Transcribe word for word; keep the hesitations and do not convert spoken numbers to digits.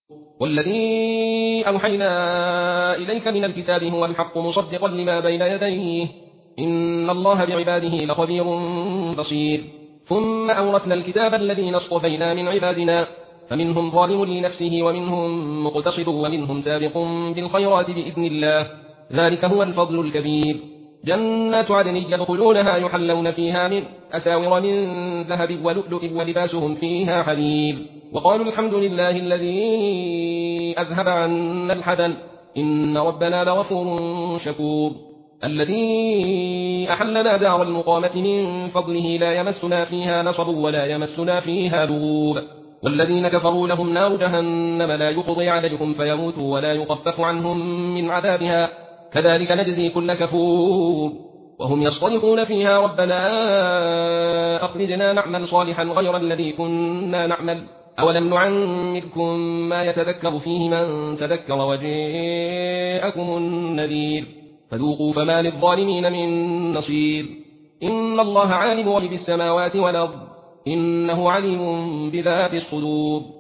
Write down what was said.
والذي أوحينا إليك من الكتاب هو الحق مصدقا لما بين يديه إن الله بعباده لخبير بصير. ثم أورثنا الكتاب الذين اصطفينا من عبادنا فمنهم ظالم لنفسه ومنهم مقتصد ومنهم سابق بالخيرات بإذن الله ذلك هو الفضل الكبير. جنات عدن يدخلونها يحلون فيها من أساور من ذهب ولؤلؤ ولباسهم فيها حرير وقالوا الحمد لله الذي أذهب عنا الحزن إن ربنا لغفور شكور. الذي أحلنا دار المقامة من فضله لا يمسنا فيها نصب ولا يمسنا فيها لغوب. والذين كفروا لهم نار جهنم لا يقضي عليهم فيموتوا ولا يخفف عنهم من عذابها كذلك نجزي كل كفور. وهم يصطرخون فيها ربنا أخرجنا نعمل صالحا غير الذي كنا نعمل أولم نعمركم ما يتذكر فيه من تذكر وجاءكم النذير فذوقوا فما للظالمين من نصير. إن الله عالم غيب السماوات والأرض إنه عليم بذات الصدور.